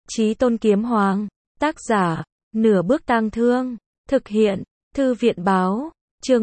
Chí Tôn Kiếm Hoàng. Tác giả, Nửa Bước Tang Thương. Thực hiện, Thư viện Báo. Chương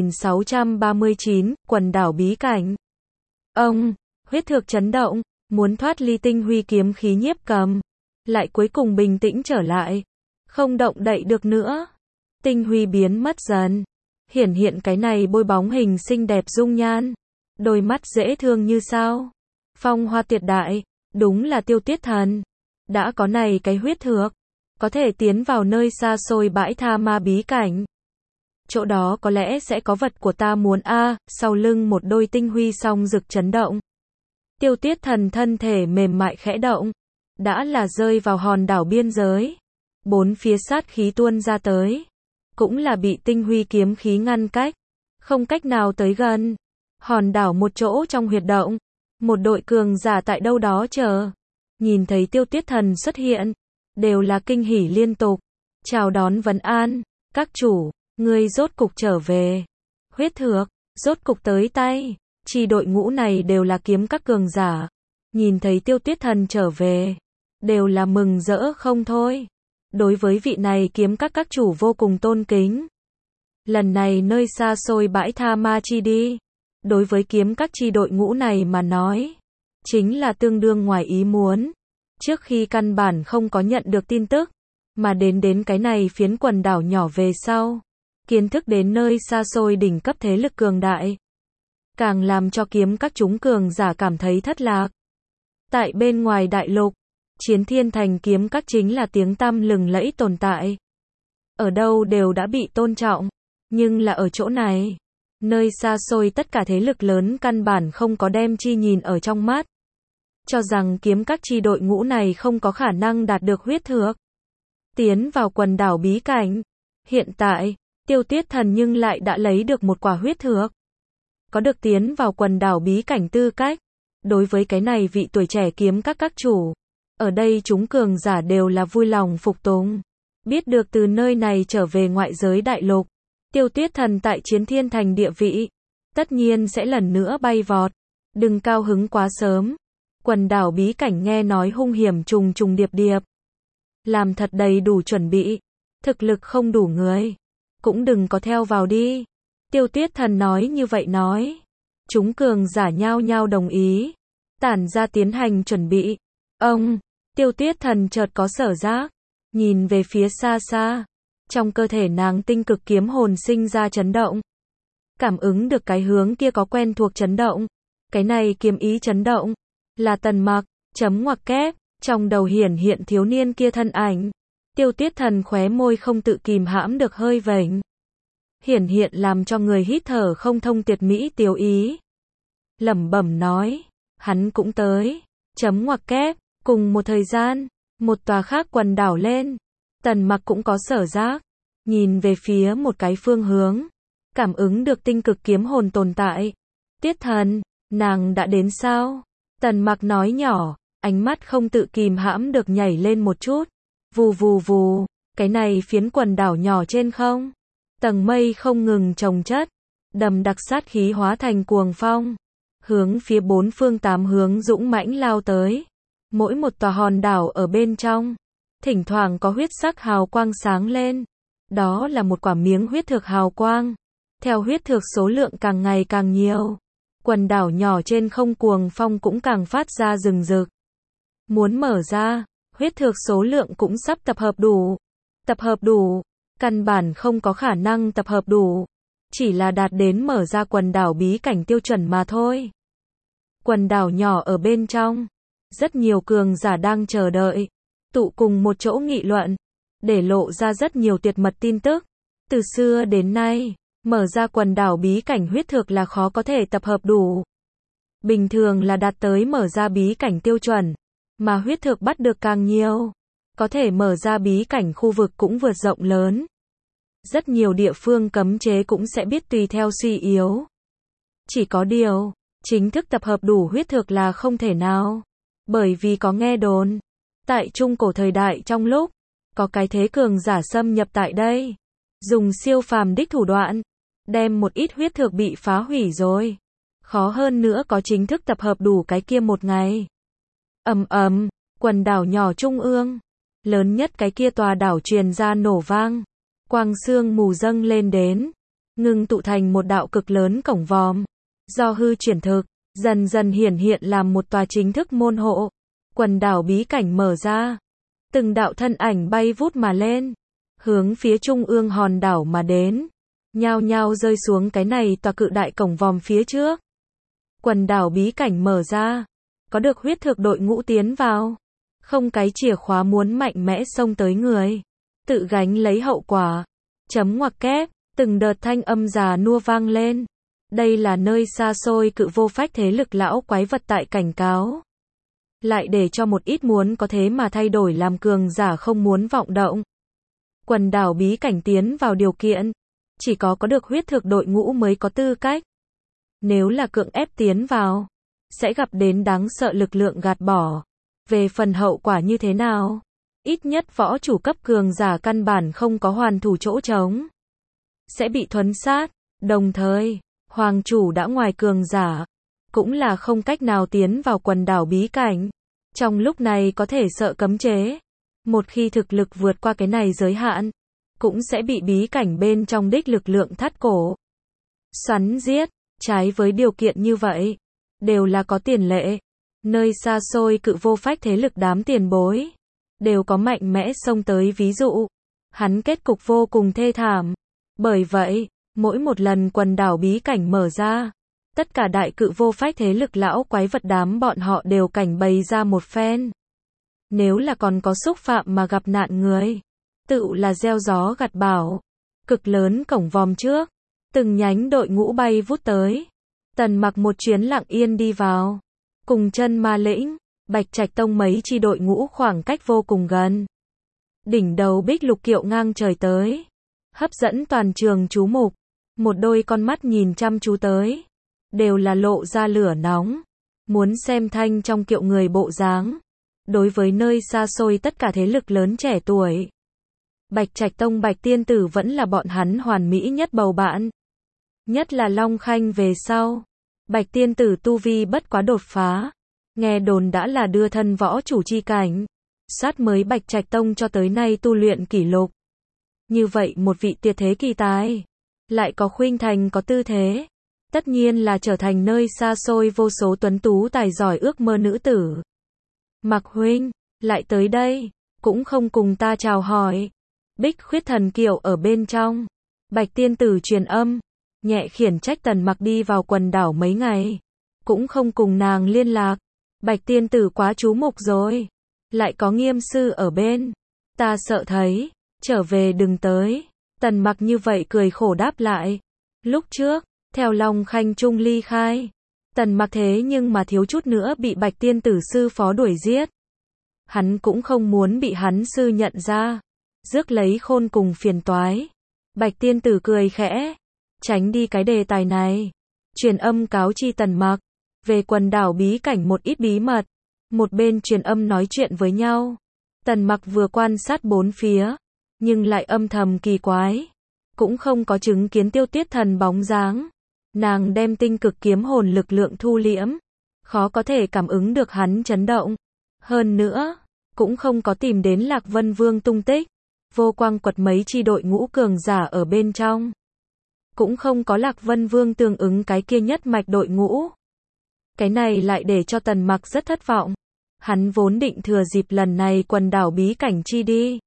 1639, Quần đảo bí cảnh. Ông, huyết thực chấn động, muốn thoát ly tinh huy kiếm khí nhiếp cầm. Lại cuối cùng bình tĩnh trở lại. Không động đậy được nữa. Tinh huy biến mất dần. Hiển hiện cái này bôi bóng hình xinh đẹp dung nhan. Đôi mắt dễ thương như sao. Phong hoa tuyệt đại, đúng là Tiêu Tuyết Thần. Đã có này cái huyết thược, có thể tiến vào nơi xa xôi bãi tha ma bí cảnh. Chỗ đó có lẽ sẽ có vật của ta muốn a. Sau lưng một đôi tinh huy song rực chấn động. Tiêu Tuyết Thần thân thể mềm mại khẽ động, đã là rơi vào hòn đảo biên giới. Bốn phía sát khí tuôn ra tới, cũng là bị tinh huy kiếm khí ngăn cách, không cách nào tới gần. Hòn đảo một chỗ trong huyệt động, một đội cường giả tại đâu đó chờ. Nhìn thấy Tiêu Tuyết Thần xuất hiện, đều là kinh hỉ liên tục, chào đón vấn an, các chủ, ngươi rốt cục trở về. Huyết thược, rốt cục tới tay. Chi đội ngũ này đều là kiếm các cường giả, nhìn thấy Tiêu Tuyết Thần trở về, đều là mừng rỡ không thôi. Đối với vị này kiếm các chủ vô cùng tôn kính. Lần này nơi xa xôi bãi tha ma chi đi, đối với kiếm các chi đội ngũ này mà nói, chính là tương đương ngoài ý muốn. Trước khi căn bản không có nhận được tin tức, mà đến cái này phiến quần đảo nhỏ về sau, kiến thức đến nơi xa xôi đỉnh cấp thế lực cường đại, càng làm cho kiếm các chúng cường giả cảm thấy thất lạc. Tại bên ngoài đại lục, Chiến Thiên Thành kiếm các chính là tiếng tăm lừng lẫy tồn tại. Ở đâu đều đã bị tôn trọng, nhưng là ở chỗ này, nơi xa xôi tất cả thế lực lớn căn bản không có đem chi nhìn ở trong mắt. Cho rằng kiếm các chi đội ngũ này không có khả năng đạt được huyết thược, tiến vào quần đảo bí cảnh. Hiện tại, Tiêu Tuyết Thần nhưng lại đã lấy được một quả huyết thược, có được tiến vào quần đảo bí cảnh tư cách. Đối với cái này vị tuổi trẻ kiếm các chủ, ở đây chúng cường giả đều là vui lòng phục tùng. Biết được từ nơi này trở về ngoại giới đại lục, Tiêu Tuyết Thần tại Chiến Thiên Thành địa vị, tất nhiên sẽ lần nữa bay vọt. Đừng cao hứng quá sớm. Quần đảo bí cảnh nghe nói hung hiểm trùng trùng điệp điệp. Làm thật đầy đủ chuẩn bị. Thực lực không đủ người, cũng đừng có theo vào đi. Tiêu Tuyết Thần nói như vậy nói. Chúng cường giả nhao nhao đồng ý, tản ra tiến hành chuẩn bị. Ông, Tiêu Tuyết Thần chợt có sở giác, nhìn về phía xa xa. Trong cơ thể nàng tinh cực kiếm hồn sinh ra chấn động. Cảm ứng được cái hướng kia có quen thuộc chấn động. Cái này kiếm ý chấn động, là Tần Mặc, chấm ngoặc kép, trong đầu hiển hiện thiếu niên kia thân ảnh. Tiêu Tuyết Thần khóe môi không tự kìm hãm được hơi vểnh. Hiển hiện làm cho người hít thở không thông tuyệt mỹ tiêu ý. Lẩm bẩm nói, hắn cũng tới, chấm ngoặc kép, cùng một thời gian, một tòa khác quần đảo lên. Tần Mặc cũng có sở giác, nhìn về phía một cái phương hướng, cảm ứng được tinh cực kiếm hồn tồn tại. Tiết Thần, nàng đã đến sao? Tần Mặc nói nhỏ, ánh mắt không tự kìm hãm được nhảy lên một chút. Vù vù vù, cái này phiến quần đảo nhỏ trên không, tầng mây không ngừng chồng chất, đầm đặc sát khí hóa thành cuồng phong, hướng phía bốn phương tám hướng dũng mãnh lao tới. Mỗi một tòa hòn đảo ở bên trong, thỉnh thoảng có huyết sắc hào quang sáng lên. Đó là một quả miếng huyết thực hào quang. Theo huyết thực số lượng càng ngày càng nhiều, quần đảo nhỏ trên không cuồng phong cũng càng phát ra rừng rực. Muốn mở ra, huyết thực số lượng cũng sắp tập hợp đủ. Tập hợp đủ, căn bản không có khả năng tập hợp đủ. Chỉ là đạt đến mở ra quần đảo bí cảnh tiêu chuẩn mà thôi. Quần đảo nhỏ ở bên trong, rất nhiều cường giả đang chờ đợi, tụ cùng một chỗ nghị luận, để lộ ra rất nhiều tuyệt mật tin tức. Từ xưa đến nay, mở ra quần đảo bí cảnh huyết thực là khó có thể tập hợp đủ. Bình thường là đạt tới mở ra bí cảnh tiêu chuẩn, mà huyết thực bắt được càng nhiều, có thể mở ra bí cảnh khu vực cũng vượt rộng lớn. Rất nhiều địa phương cấm chế cũng sẽ biết tùy theo suy yếu. Chỉ có điều, chính thức tập hợp đủ huyết thực là không thể nào. Bởi vì có nghe đồn, tại trung cổ thời đại trong lúc, có cái thế cường giả xâm nhập tại đây, dùng siêu phàm đích thủ đoạn, đem một ít huyết thực bị phá hủy rồi. Khó hơn nữa có chính thức tập hợp đủ cái kia một ngày. quần đảo nhỏ trung ương, lớn nhất cái kia tòa đảo truyền ra nổ vang, quang sương mù dâng lên đến, ngưng tụ thành một đạo cực lớn cổng vòm, do hư chuyển thực, dần dần hiển hiện làm một tòa chính thức môn hộ, quần đảo bí cảnh mở ra, từng đạo thân ảnh bay vút mà lên, hướng phía trung ương hòn đảo mà đến, nhao nhao rơi xuống cái này tòa cự đại cổng vòm phía trước. Quần đảo bí cảnh mở ra, có được huyết thực đội ngũ tiến vào, không cái chìa khóa muốn mạnh mẽ xông tới người, tự gánh lấy hậu quả. Chấm ngoặc kép, từng đợt thanh âm già nua vang lên. Đây là nơi xa xôi cự vô phách thế lực lão quái vật tại cảnh cáo. Lại để cho một ít muốn có thế mà thay đổi làm cường giả không muốn vọng động. Quần đảo bí cảnh tiến vào điều kiện, chỉ có được huyết thực đội ngũ mới có tư cách. Nếu là cưỡng ép tiến vào, sẽ gặp đến đáng sợ lực lượng gạt bỏ. Về phần hậu quả như thế nào, ít nhất võ chủ cấp cường giả căn bản không có hoàn thủ chỗ trống, sẽ bị thuấn sát, đồng thời, hoàng chủ đã ngoài cường giả, cũng là không cách nào tiến vào quần đảo bí cảnh. Trong lúc này có thể sợ cấm chế, một khi thực lực vượt qua cái này giới hạn, cũng sẽ bị bí cảnh bên trong đích lực lượng thắt cổ. Xoắn giết, trái với điều kiện như vậy, đều là có tiền lệ. Nơi xa xôi cự vô phách thế lực đám tiền bối, đều có mạnh mẽ xông tới ví dụ. Hắn kết cục vô cùng thê thảm. Bởi vậy, mỗi một lần quần đảo bí cảnh mở ra, tất cả đại cự vô phách thế lực lão quái vật đám bọn họ đều cảnh bày ra một phen. Nếu là còn có xúc phạm mà gặp nạn người, tự là gieo gió gặt bão. Cực lớn cổng vòm trước, từng nhánh đội ngũ bay vút tới. Tần Mặc một chuyến lặng yên đi vào, cùng chân ma lĩnh, Bạch Trạch Tông mấy chi đội ngũ khoảng cách vô cùng gần. Đỉnh đầu bích lục kiệu ngang trời tới, hấp dẫn toàn trường chú mục. Một đôi con mắt nhìn chăm chú tới, đều là lộ ra lửa nóng, muốn xem thanh trong kiệu người bộ dáng. Đối với nơi xa xôi tất cả thế lực lớn trẻ tuổi, Bạch Trạch Tông Bạch Tiên Tử vẫn là bọn hắn hoàn mỹ nhất bầu bạn. Nhất là Long Khanh về sau, Bạch Tiên Tử tu vi bất quá đột phá, nghe đồn đã là đưa thân võ chủ chi cảnh, sát mới Bạch Trạch Tông cho tới nay tu luyện kỷ lục. Như vậy một vị tuyệt thế kỳ tài, lại có khuynh thành có tư thế, tất nhiên là trở thành nơi xa xôi vô số tuấn tú tài giỏi ước mơ nữ tử. Mặc huynh, lại tới đây, cũng không cùng ta chào hỏi. Bích khuyết thần kiệu ở bên trong, Bạch Tiên Tử truyền âm, nhẹ khiển trách Tần Mặc đi vào quần đảo mấy ngày, cũng không cùng nàng liên lạc. Bạch Tiên Tử quá chú mục rồi, lại có Nghiêm sư ở bên, ta sợ thấy, trở về đừng tới. Tần Mặc như vậy cười khổ đáp lại. Lúc trước, theo Long Khanh Trung ly khai, Tần Mặc thế nhưng mà thiếu chút nữa bị Bạch Tiên Tử sư phó đuổi giết. Hắn cũng không muốn bị hắn sư nhận ra, rước lấy khôn cùng phiền toái. Bạch Tiên Tử cười khẽ, tránh đi cái đề tài này, truyền âm cáo chi Tần Mặc về quần đảo bí cảnh một ít bí mật. Một bên truyền âm nói chuyện với nhau, Tần Mặc vừa quan sát bốn phía, nhưng lại âm thầm kỳ quái, cũng không có chứng kiến Tiêu Tuyết Thần bóng dáng. Nàng đem tinh cực kiếm hồn lực lượng thu liễm, khó có thể cảm ứng được hắn chấn động. Hơn nữa, cũng không có tìm đến Lạc Vân Vương tung tích. Vô quang quật mấy chi đội ngũ cường giả ở bên trong, cũng không có Lạc Vân Vương tương ứng cái kia nhất mạch đội ngũ. Cái này lại để cho Tần Mặc rất thất vọng. Hắn vốn định thừa dịp lần này quần đảo bí cảnh chi đi,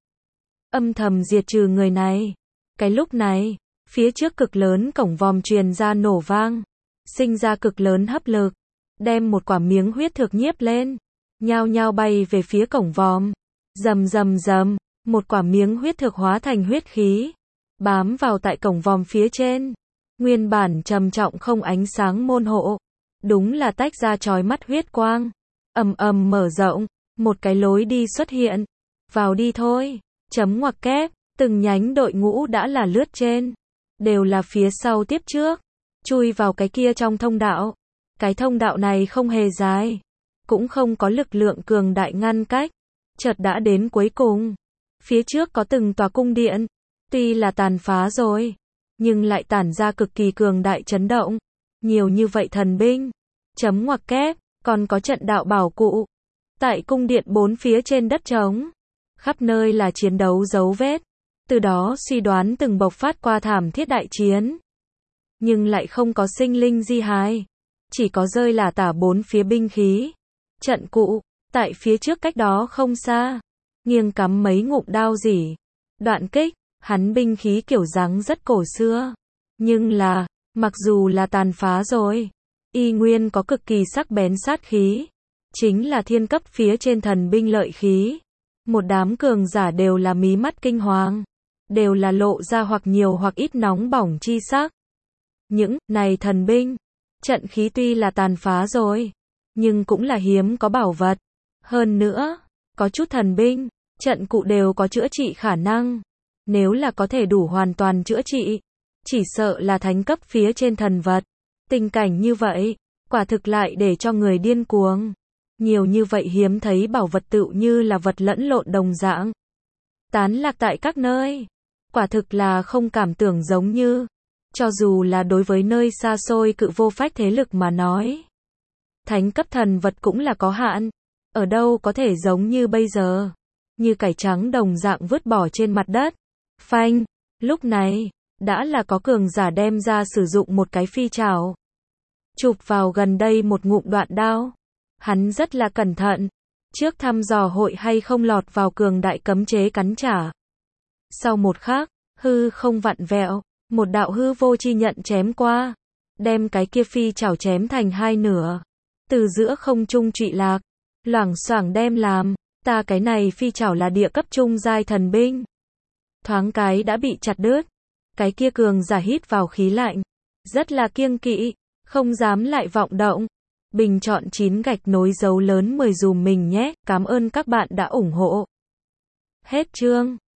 âm thầm diệt trừ người này. Cái lúc này, phía trước cực lớn cổng vòm truyền ra nổ vang, sinh ra cực lớn hấp lực, đem một quả miếng huyết thực nhiếp lên, nhao nhao bay về phía cổng vòm. Rầm rầm rầm, một quả miếng huyết thực hóa thành huyết khí, bám vào tại cổng vòm phía trên. Nguyên bản trầm trọng không ánh sáng môn hộ, đúng là tách ra chói mắt huyết quang, ầm ầm mở rộng, một cái lối đi xuất hiện. Vào đi thôi. Chấm ngoặc kép, từng nhánh đội ngũ đã là lướt trên, đều là phía sau tiếp trước, chui vào cái kia trong thông đạo. Cái thông đạo này không hề dài, cũng không có lực lượng cường đại ngăn cách, chợt đã đến cuối cùng. Phía trước có từng tòa cung điện, tuy là tàn phá rồi, nhưng lại tản ra cực kỳ cường đại chấn động. Nhiều như vậy thần binh, chấm ngoặc kép, còn có trận đạo bảo cụ. Tại cung điện bốn phía trên đất trống, khắp nơi là chiến đấu dấu vết, từ đó suy đoán từng bộc phát qua thảm thiết đại chiến. Nhưng lại không có sinh linh di hài, chỉ có rơi lả tả bốn phía binh khí. Trận cụ, tại phía trước cách đó không xa, nghiêng cắm mấy ngụm đao rỉ, đoạn kích, hắn binh khí kiểu dáng rất cổ xưa. Nhưng là, mặc dù là tàn phá rồi, y nguyên có cực kỳ sắc bén sát khí. Chính là thiên cấp phía trên thần binh lợi khí. Một đám cường giả đều là mí mắt kinh hoàng, đều là lộ ra hoặc nhiều hoặc ít nóng bỏng chi sắc. Những này thần binh, trận khí tuy là tàn phá rồi, nhưng cũng là hiếm có bảo vật. Hơn nữa, có chút thần binh, trận cụ đều có chữa trị khả năng. Nếu là có thể đủ hoàn toàn chữa trị, chỉ sợ là thánh cấp phía trên thần vật. Tình cảnh như vậy, quả thực lại để cho người điên cuồng. Nhiều như vậy hiếm thấy bảo vật tựu như là vật lẫn lộn đồng dạng, tán lạc tại các nơi. Quả thực là không cảm tưởng giống như, cho dù là đối với nơi xa xôi cự vô phách thế lực mà nói, thánh cấp thần vật cũng là có hạn, ở đâu có thể giống như bây giờ, như cải trắng đồng dạng vứt bỏ trên mặt đất. Phanh, lúc này, đã là có cường giả đem ra sử dụng một cái phi trảo, chụp vào gần đây một ngụm đoạn đao. Hắn rất là cẩn thận, trước thăm dò hội hay không lọt vào cường đại cấm chế cắn trả. Sau một khắc, hư không vặn vẹo, một đạo hư vô chi nhận chém qua, đem cái kia phi chảo chém thành hai nửa, từ giữa không trung trụy lạc, loảng xoảng đem làm, ta cái này phi chảo là địa cấp trung giai thần binh. Thoáng cái đã bị chặt đứt, cái kia cường giả hít vào khí lạnh, rất là kiêng kỵ, không dám lại vọng động. Bình chọn 9 gạch nối dấu lớn 10 dùm mình nhé, cảm ơn các bạn đã ủng hộ. Hết chương.